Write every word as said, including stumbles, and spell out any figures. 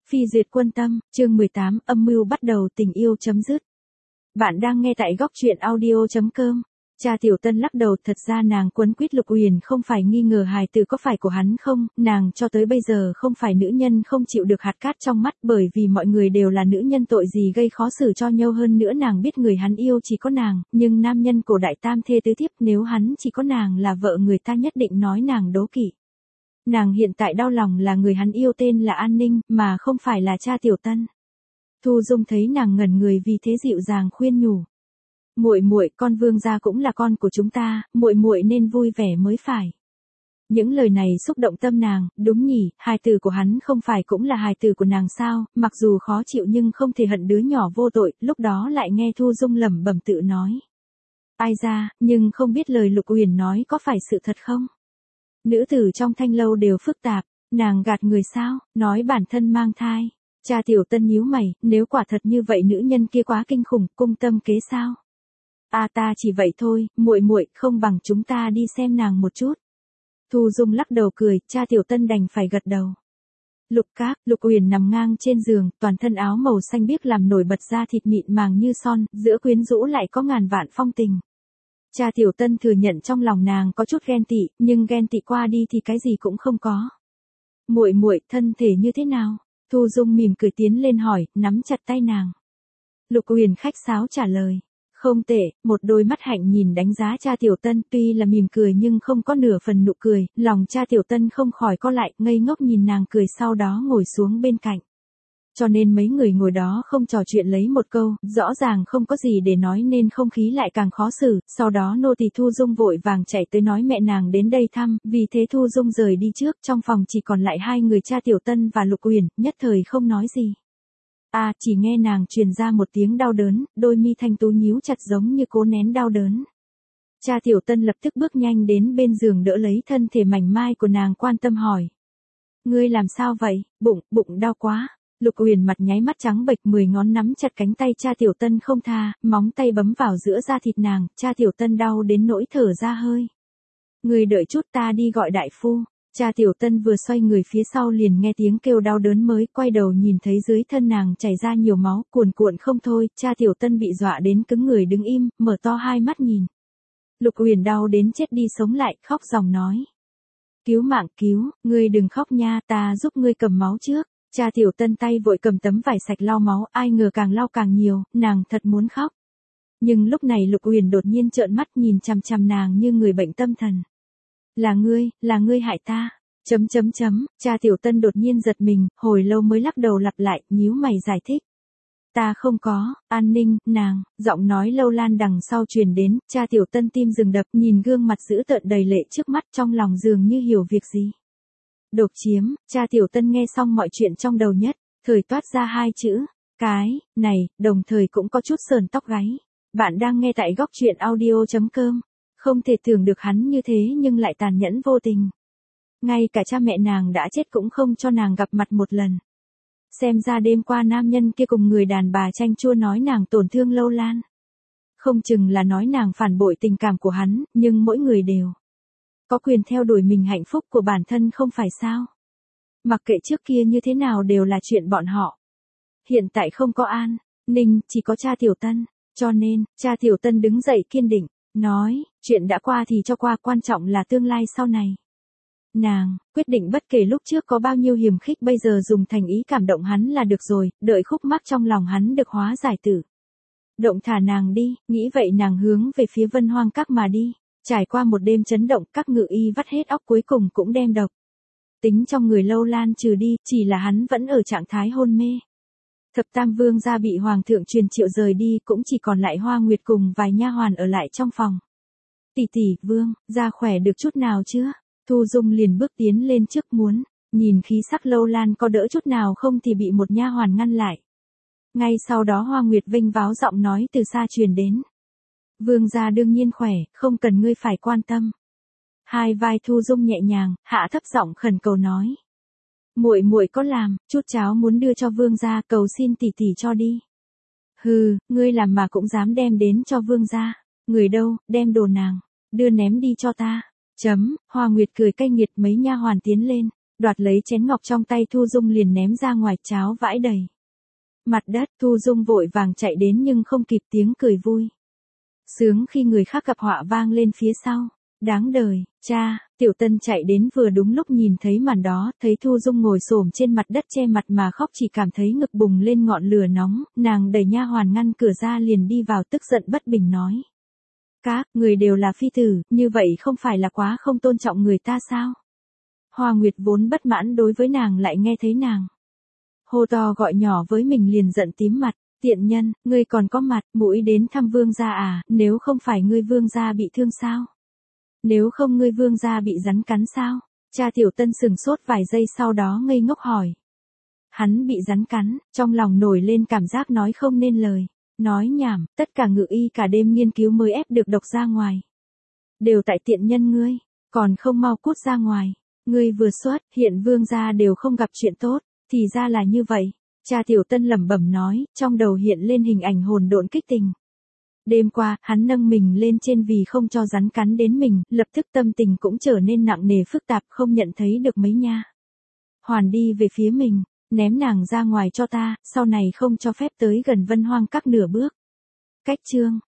Phi duyệt quân tâm, chương mười tám, âm mưu bắt đầu tình yêu chấm dứt. Bạn đang nghe tại góc truyện audio chấm com. Cha Tiểu Tân lắc đầu, thật ra nàng quấn quýt Lục Uyển không phải nghi ngờ hài tử có phải của hắn không, nàng cho tới bây giờ không phải nữ nhân không chịu được hạt cát trong mắt, bởi vì mọi người đều là nữ nhân, tội gì gây khó xử cho nhau. Hơn nữa nàng biết người hắn yêu chỉ có nàng, nhưng nam nhân cổ đại tam thê tứ thiếp, nếu hắn chỉ có nàng là vợ người ta nhất định nói nàng đố kỵ. Nàng hiện tại đau lòng là người hắn yêu tên là An Ninh, mà không phải là cha Tiểu Tân. Thu Dung thấy nàng ngẩn người vì thế dịu dàng khuyên nhủ. Muội muội, con Vương gia cũng là con của chúng ta, muội muội nên vui vẻ mới phải. Những lời này xúc động tâm nàng, đúng nhỉ, hài tử của hắn không phải cũng là hài tử của nàng sao, mặc dù khó chịu nhưng không thể hận đứa nhỏ vô tội, lúc đó lại nghe Thu Dung lẩm bẩm tự nói. Ai ra, nhưng không biết lời Lục Uyển nói có phải sự thật không? Nữ tử trong thanh lâu đều phức tạp, nàng gạt người sao, nói bản thân mang thai. Cha Tiểu Tân nhíu mày, nếu quả thật như vậy nữ nhân kia quá kinh khủng, cung tâm kế sao? A ta chỉ vậy thôi, muội muội, không bằng chúng ta đi xem nàng một chút. Thu Dung lắc đầu cười, cha Tiểu Tân đành phải gật đầu. Lục Các, Lục Uyển nằm ngang trên giường, toàn thân áo màu xanh biếc làm nổi bật da thịt mịn màng như son, giữa quyến rũ lại có ngàn vạn phong tình. Cha Tiểu Tân thừa nhận trong lòng nàng có chút ghen tị, nhưng ghen tị qua đi thì cái gì cũng không có. Muội muội, thân thể như thế nào? Thu Dung mỉm cười tiến lên hỏi, nắm chặt tay nàng. Lục Uyển khách sáo trả lời. Không tệ, một đôi mắt hạnh nhìn đánh giá cha Tiểu Tân, tuy là mỉm cười nhưng không có nửa phần nụ cười, lòng cha Tiểu Tân không khỏi co lại, ngây ngốc nhìn nàng cười, sau đó ngồi xuống bên cạnh. Cho nên mấy người ngồi đó không trò chuyện lấy một câu, rõ ràng không có gì để nói nên không khí lại càng khó xử, sau đó nô tỳ Thu Dung vội vàng chạy tới nói mẹ nàng đến đây thăm, vì thế Thu Dung rời đi trước, trong phòng chỉ còn lại hai người cha Tiểu Tân và Lục Uyển, nhất thời không nói gì. À, chỉ nghe nàng truyền ra một tiếng đau đớn, đôi mi thanh tú nhíu chặt giống như cố nén đau đớn. Cha Tiểu Tân lập tức bước nhanh đến bên giường đỡ lấy thân thể mảnh mai của nàng, quan tâm hỏi. Ngươi làm sao vậy, bụng, bụng đau quá. Lục Uyển mặt nháy mắt trắng bệch, mười ngón nắm chặt cánh tay cha Tiểu Tân không tha, móng tay bấm vào giữa da thịt nàng, cha Tiểu Tân đau đến nỗi thở ra hơi. Ngươi đợi chút, ta đi gọi đại phu. Cha Tiểu Tân vừa xoay người phía sau liền nghe tiếng kêu đau đớn, mới quay đầu nhìn thấy dưới thân nàng chảy ra nhiều máu, cuồn cuộn không thôi, cha Tiểu Tân bị dọa đến cứng người đứng im, mở to hai mắt nhìn. Lục Uyển đau đến chết đi sống lại, khóc ròng nói. Cứu mạng, cứu, ngươi đừng khóc nha, ta giúp ngươi cầm máu trước. Cha Tiểu Tân tay vội cầm tấm vải sạch lau máu, ai ngờ càng lau càng nhiều, nàng thật muốn khóc. Nhưng lúc này Lục Uyển đột nhiên trợn mắt nhìn chằm chằm nàng như người bệnh tâm thần. Là ngươi, là ngươi hại ta. Chấm chấm chấm, cha Tiểu Tân đột nhiên giật mình, hồi lâu mới lắc đầu lặp lại, nhíu mày giải thích. Ta không có, An Ninh, nàng, giọng nói lâu lan đằng sau truyền đến, cha Tiểu Tân tim dừng đập, nhìn gương mặt dữ tợn đầy lệ trước mắt, trong lòng dường như hiểu việc gì. Độc chiếm, cha Tiểu Tân nghe xong mọi chuyện trong đầu nhất, thời toát ra hai chữ, cái, này, đồng thời cũng có chút sờn tóc gáy. Bạn đang nghe tại góc truyện audio chấm com. Không thể tưởng được hắn như thế nhưng lại tàn nhẫn vô tình. Ngay cả cha mẹ nàng đã chết cũng không cho nàng gặp mặt một lần. Xem ra đêm qua nam nhân kia cùng người đàn bà chanh chua nói nàng tổn thương lâu lan. Không chừng là nói nàng phản bội tình cảm của hắn, nhưng mỗi người đều có quyền theo đuổi mình hạnh phúc của bản thân, không phải sao? Mặc kệ trước kia như thế nào đều là chuyện bọn họ. Hiện tại không có An Ninh, chỉ có cha Tiểu Tân, cho nên, cha Tiểu Tân đứng dậy kiên định, nói, chuyện đã qua thì cho qua, quan trọng là tương lai sau này. Nàng quyết định bất kể lúc trước có bao nhiêu hiềm khích, bây giờ dùng thành ý cảm động hắn là được rồi, đợi khúc mắc trong lòng hắn được hóa giải tử. Động thả nàng đi, nghĩ vậy nàng hướng về phía Vân Hoang Các mà đi. Trải qua một đêm chấn động, các ngự y vắt hết óc cuối cùng cũng đem độc tính trong người lâu lan trừ đi, chỉ là hắn vẫn ở trạng thái hôn mê. Thập Tam Vương gia bị Hoàng thượng truyền triệu rời đi, cũng chỉ còn lại Hoa Nguyệt cùng vài nha hoàn ở lại trong phòng. Tỷ tỷ, Vương gia khỏe được chút nào chưa? Thu Dung liền bước tiến lên trước muốn nhìn khí sắc lâu lan có đỡ chút nào không thì bị một nha hoàn ngăn lại. Ngay sau đó Hoa Nguyệt vinh váo giọng nói từ xa truyền đến. Vương gia đương nhiên khỏe, không cần ngươi phải quan tâm. Hai vai Thu Dung nhẹ nhàng, hạ thấp giọng khẩn cầu nói. Muội muội có làm, chút cháo muốn đưa cho vương gia, cầu xin tỷ tỷ cho đi. Hừ, ngươi làm mà cũng dám đem đến cho vương gia. Người đâu, đem đồ nàng đưa ném đi cho ta. Chấm, Hoa Nguyệt cười cay nghiệt, mấy nha hoàn tiến lên, Đoạt lấy chén ngọc trong tay Thu Dung liền ném ra ngoài, cháo vãi đầy mặt đất. Thu Dung vội vàng chạy đến nhưng không kịp, tiếng cười vui sướng khi người khác gặp họa vang lên phía sau. Đáng đời, cha. Tiểu Tân chạy đến vừa đúng lúc nhìn thấy màn đó, thấy Thu Dung ngồi xổm trên mặt đất che mặt mà khóc, chỉ cảm thấy ngực bùng lên ngọn lửa nóng, nàng đẩy nha hoàn ngăn cửa ra liền đi vào, tức giận bất bình nói: "Các người đều là phi tử, như vậy không phải là quá không tôn trọng người ta sao?" Hoa Nguyệt vốn bất mãn đối với nàng, lại nghe thấy nàng hô to gọi nhỏ với mình liền giận tím mặt. "Tiện nhân, ngươi còn có mặt mũi đến thăm vương gia à, nếu không phải ngươi vương gia bị thương sao? Nếu không ngươi vương gia bị rắn cắn sao?" Cha Tiểu Tân sừng sốt vài giây sau đó ngây ngốc hỏi: "Hắn bị rắn cắn?" Trong lòng nổi lên cảm giác nói không nên lời. Nói nhảm, tất cả ngự y cả đêm nghiên cứu mới ép được độc ra ngoài. Đều tại tiện nhân ngươi, còn không mau cút ra ngoài. Ngươi vừa xuất, hiện vương gia đều không gặp chuyện tốt, thì ra là như vậy. Cha Tiểu Tân lẩm bẩm nói, trong đầu hiện lên hình ảnh hồn độn kích tình. Đêm qua, hắn nâng mình lên trên vì không cho rắn cắn đến mình, lập tức tâm tình cũng trở nên nặng nề phức tạp, không nhận thấy được mấy nha hoàn đi về phía mình, ném nàng ra ngoài cho ta, sau này không cho phép tới gần Vân Hoang Các nửa bước. Cách chương